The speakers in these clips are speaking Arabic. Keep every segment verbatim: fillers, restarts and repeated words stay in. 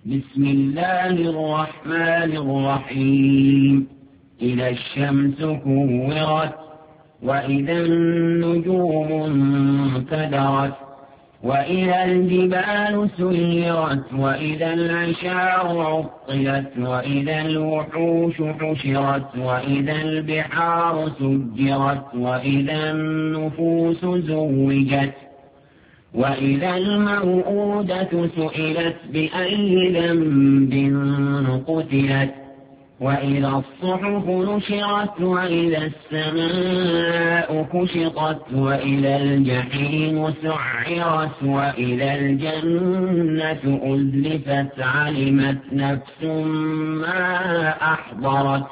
بسم الله الرحمن الرحيم إذا الشمس كورت وإذا النجوم انكدرت وإذا الجبال سيرت وإذا العشار عطلت وإذا الوحوش حشرت وإذا البحار سجرت وإذا النفوس زوجت وإذا الموءودة سئلت بأي ذنب قتلت وإذا الصحف نشرت وإذا السماء كشطت وإذا الجحيم سعرت وإذا الجنة أزلفت علمت نفس ما أحضرت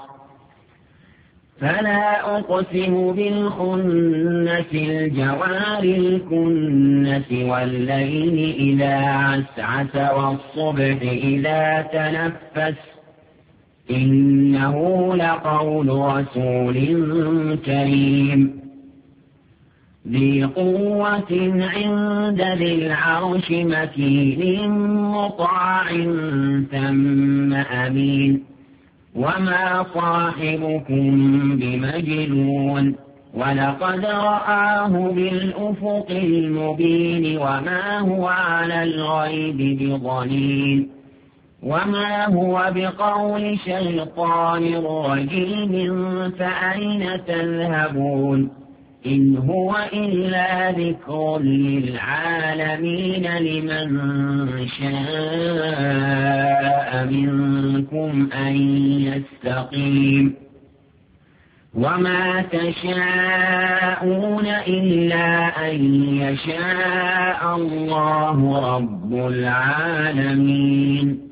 فلا أقسم بالخنس الجوار الكنس والليل إذا عسعس والصبح إذا تنفس إنه لقول رسول كريم ذي قوة عند ذي العرش مكين مطاع ثم أمين وما صاحبكم بمجنون ولقد رآه بالأفق المبين وما هو على الغيب بضنين وما هو بقول شيطان رجيم فأين تذهبون إن هو إلا ذكر للعالمين لمن شاء منكم أن يستقيم وما تشاءون إلا أن يشاء الله رب العالمين.